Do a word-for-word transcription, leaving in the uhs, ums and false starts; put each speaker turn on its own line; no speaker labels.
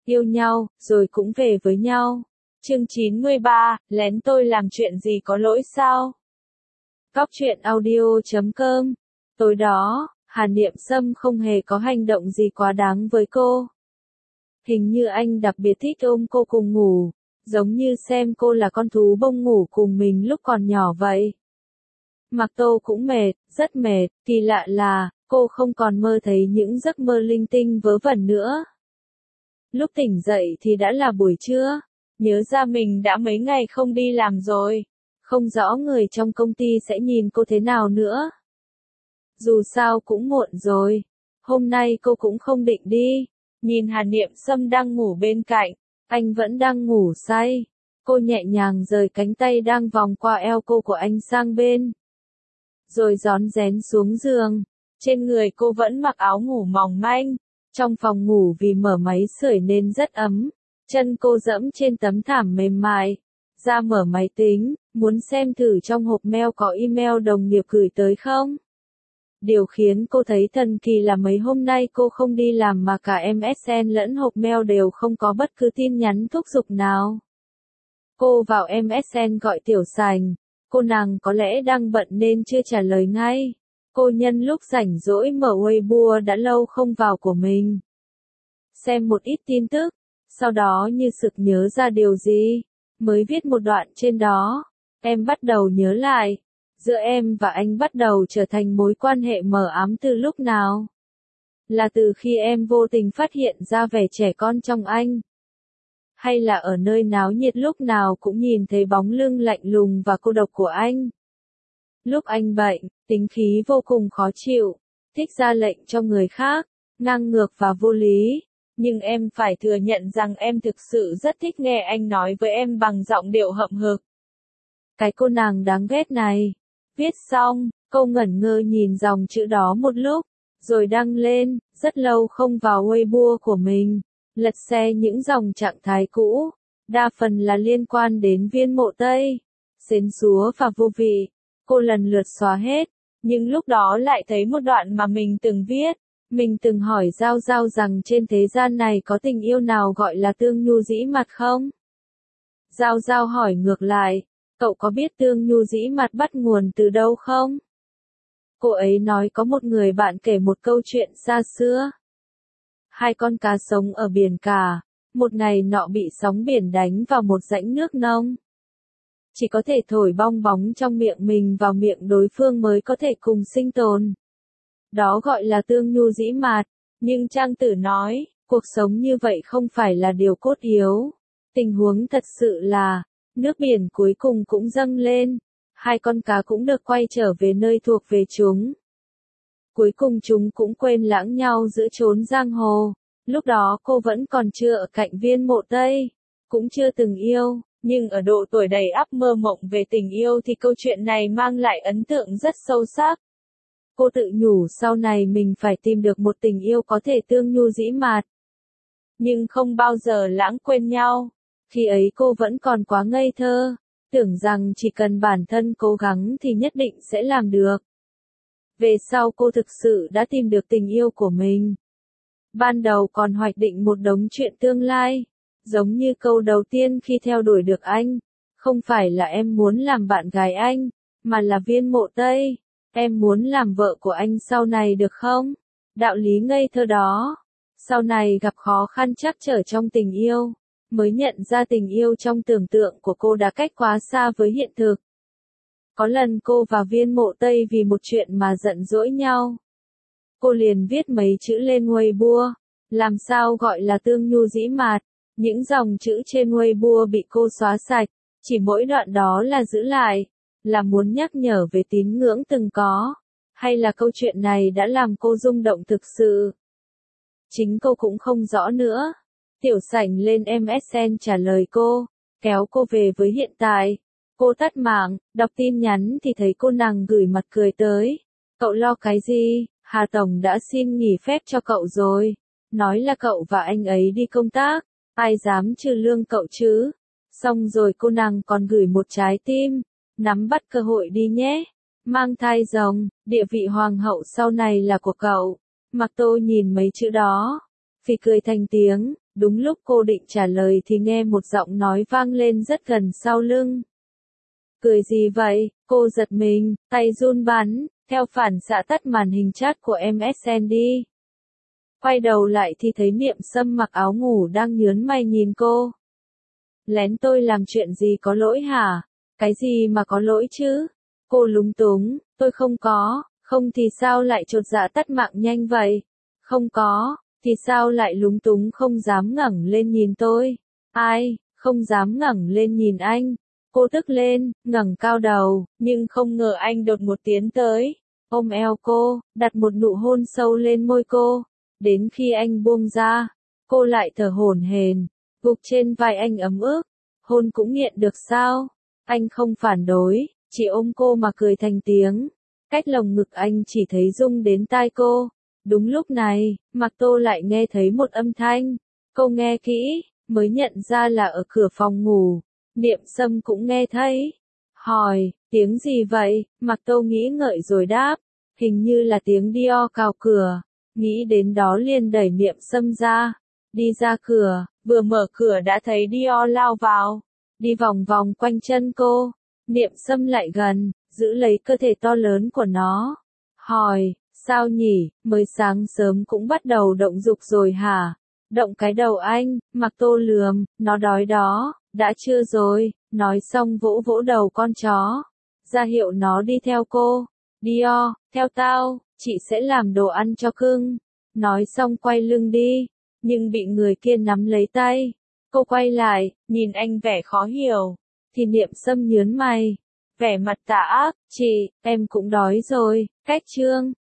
yêu nhau, rồi cũng về với nhau. Chương chín mươi ba, lén tôi làm chuyện gì có lỗi sao? Cóc truyện audio chấm com. Tối đó, Hàn Niệm Sâm không hề có hành động gì quá đáng với cô. Hình như anh đặc biệt thích ôm cô cùng ngủ, giống như xem cô là con thú bông ngủ cùng mình lúc còn nhỏ vậy. Mạc Tô cũng mệt, rất mệt, kỳ lạ là, cô không còn mơ thấy những giấc mơ linh tinh vớ vẩn nữa. Lúc tỉnh dậy thì đã là buổi trưa, nhớ ra mình đã mấy ngày không đi làm rồi, không rõ người trong công ty sẽ nhìn cô thế nào nữa. Dù sao cũng muộn rồi, hôm nay cô cũng không định đi, nhìn Hàn Niệm Sâm đang ngủ bên cạnh, anh vẫn đang ngủ say, cô nhẹ nhàng rời cánh tay đang vòng qua eo cô của anh sang bên. Rồi rón rén xuống giường, trên người cô vẫn mặc áo ngủ mỏng manh, trong phòng ngủ vì mở máy sưởi nên rất ấm, chân cô dẫm trên tấm thảm mềm mại, ra mở máy tính, muốn xem thử trong hộp mail có email đồng nghiệp gửi tới không. Điều khiến cô thấy thần kỳ là mấy hôm nay cô không đi làm mà cả em ét en lẫn hộp mail đều không có bất cứ tin nhắn thúc giục nào. Cô vào em ét en gọi Tiểu Sành, cô nàng có lẽ đang bận nên chưa trả lời ngay. Cô nhân lúc rảnh rỗi mở Weibo đã lâu không vào của mình. Xem một ít tin tức, sau đó như sực nhớ ra điều gì, mới viết một đoạn trên đó. Em bắt đầu nhớ lại, giữa em và anh bắt đầu trở thành mối quan hệ mờ ám từ lúc nào? Là từ khi em vô tình phát hiện ra vẻ trẻ con trong anh? Hay là ở nơi náo nhiệt lúc nào cũng nhìn thấy bóng lưng lạnh lùng và cô độc của anh? Lúc anh bệnh, tính khí vô cùng khó chịu, thích ra lệnh cho người khác, ngang ngược và vô lý. Nhưng em phải thừa nhận rằng em thực sự rất thích nghe anh nói với em bằng giọng điệu hậm hực. Cái cô nàng đáng ghét này. Viết xong, cô ngẩn ngơ nhìn dòng chữ đó một lúc, rồi đăng lên, rất lâu không vào Weibo của mình, lật xe những dòng trạng thái cũ, đa phần là liên quan đến Viên Mộ Tây, xến xúa và vô vị. Cô lần lượt xóa hết, nhưng lúc đó lại thấy một đoạn mà mình từng viết. Mình từng hỏi Giao Giao rằng trên thế gian này có tình yêu nào gọi là tương nhu dĩ mặt không? Giao Giao hỏi ngược lại, cậu có biết tương nhu dĩ mặt bắt nguồn từ đâu không? Cô ấy nói có một người bạn kể một câu chuyện xa xưa. Hai con cá sống ở biển cả, một ngày nọ bị sóng biển đánh vào một rãnh nước nông. Chỉ có thể thổi bong bóng trong miệng mình vào miệng đối phương mới có thể cùng sinh tồn. Đó gọi là tương nhu dĩ mạt, nhưng Trang Tử nói, cuộc sống như vậy không phải là điều cốt yếu. Tình huống thật sự là, nước biển cuối cùng cũng dâng lên, hai con cá cũng được quay trở về nơi thuộc về chúng. Cuối cùng chúng cũng quên lãng nhau giữa chốn giang hồ, lúc đó cô vẫn còn chưa ở cạnh Viên Mộ Tây, cũng chưa từng yêu, nhưng ở độ tuổi đầy ắp mơ mộng về tình yêu thì câu chuyện này mang lại ấn tượng rất sâu sắc. Cô tự nhủ sau này mình phải tìm được một tình yêu có thể tương nhu dĩ mạt, nhưng không bao giờ lãng quên nhau. Khi ấy cô vẫn còn quá ngây thơ, tưởng rằng chỉ cần bản thân cố gắng thì nhất định sẽ làm được. Về sau cô thực sự đã tìm được tình yêu của mình. Ban đầu còn hoạch định một đống chuyện tương lai, giống như câu đầu tiên khi theo đuổi được anh, không phải là em muốn làm bạn gái anh, mà là Viên Mộ Tây, em muốn làm vợ của anh sau này được không? Đạo lý ngây thơ đó. Sau này gặp khó khăn trắc trở trong tình yêu, mới nhận ra tình yêu trong tưởng tượng của cô đã cách quá xa với hiện thực. Có lần cô và Viên Mộ Tây vì một chuyện mà giận dỗi nhau. Cô liền viết mấy chữ lên Weibo, làm sao gọi là tương nhu dĩ mạt, những dòng chữ trên Weibo bị cô xóa sạch, chỉ mỗi đoạn đó là giữ lại, là muốn nhắc nhở về tín ngưỡng từng có, hay là câu chuyện này đã làm cô rung động thực sự. Chính cô cũng không rõ nữa. Tiểu Sảnh lên em ét en trả lời cô, kéo cô về với hiện tại. Cô tắt mạng, đọc tin nhắn thì thấy cô nàng gửi mặt cười tới. Cậu lo cái gì, Hà Tổng đã xin nghỉ phép cho cậu rồi. Nói là cậu và anh ấy đi công tác, ai dám trừ lương cậu chứ. Xong rồi cô nàng còn gửi một trái tim, nắm bắt cơ hội đi nhé. Mang thai rồng, địa vị hoàng hậu sau này là của cậu. Mạc Tô nhìn mấy chữ đó, phì cười thành tiếng, Đúng lúc cô định trả lời thì nghe một giọng nói vang lên rất gần sau lưng. Cười gì vậy? Cô giật mình, tay run bắn, theo phản xạ tắt màn hình chat của em ét en đi. Quay đầu lại thì thấy Niệm Sâm mặc áo ngủ đang nhớn mày nhìn cô. Lén tôi làm chuyện gì có lỗi hả? Cái gì mà có lỗi chứ? Cô lúng túng, tôi không có, không thì sao lại chột dạ tắt mạng nhanh vậy? Không có, thì sao lại lúng túng không dám ngẩng lên nhìn tôi? Ai, không dám ngẩng lên nhìn anh? Cô tức lên, ngẩng cao đầu, nhưng không ngờ anh đột một tiến tới, ôm eo cô, đặt một nụ hôn sâu lên môi cô. Đến khi anh buông ra, cô lại thở hổn hển, gục trên vai anh ấm ức. Hôn cũng nghiện được sao? Anh không phản đối, chỉ ôm cô mà cười thành tiếng. Cách lồng ngực anh chỉ thấy rung đến tai cô. Đúng lúc này, Mạc Tô lại nghe thấy một âm thanh. Cô nghe kỹ, mới nhận ra là ở cửa phòng ngủ. Niệm Sâm cũng nghe thấy. Hỏi, tiếng gì vậy? Mạc Tô nghĩ ngợi rồi đáp. Hình như là tiếng Dior cào cửa. Nghĩ đến đó liền đẩy Niệm Sâm ra. Đi ra cửa, vừa mở cửa đã thấy Dior lao vào. Đi vòng vòng quanh chân cô. Niệm Sâm lại gần, giữ lấy cơ thể to lớn của nó. Hỏi, sao nhỉ, mới sáng sớm cũng bắt đầu động dục rồi hả? Động cái đầu anh, Mạc Tô lườm, nó đói đó, đã chưa rồi, nói xong vỗ vỗ đầu con chó. Ra hiệu nó đi theo cô. Dior, theo tao, chị sẽ làm đồ ăn cho cưng. Nói xong quay lưng đi, nhưng bị người kia nắm lấy tay. Cô quay lại, nhìn anh vẻ khó hiểu. Thì Niệm Sâm nhớn mày, vẻ mặt tà ác, chị, em cũng đói rồi, cách chương.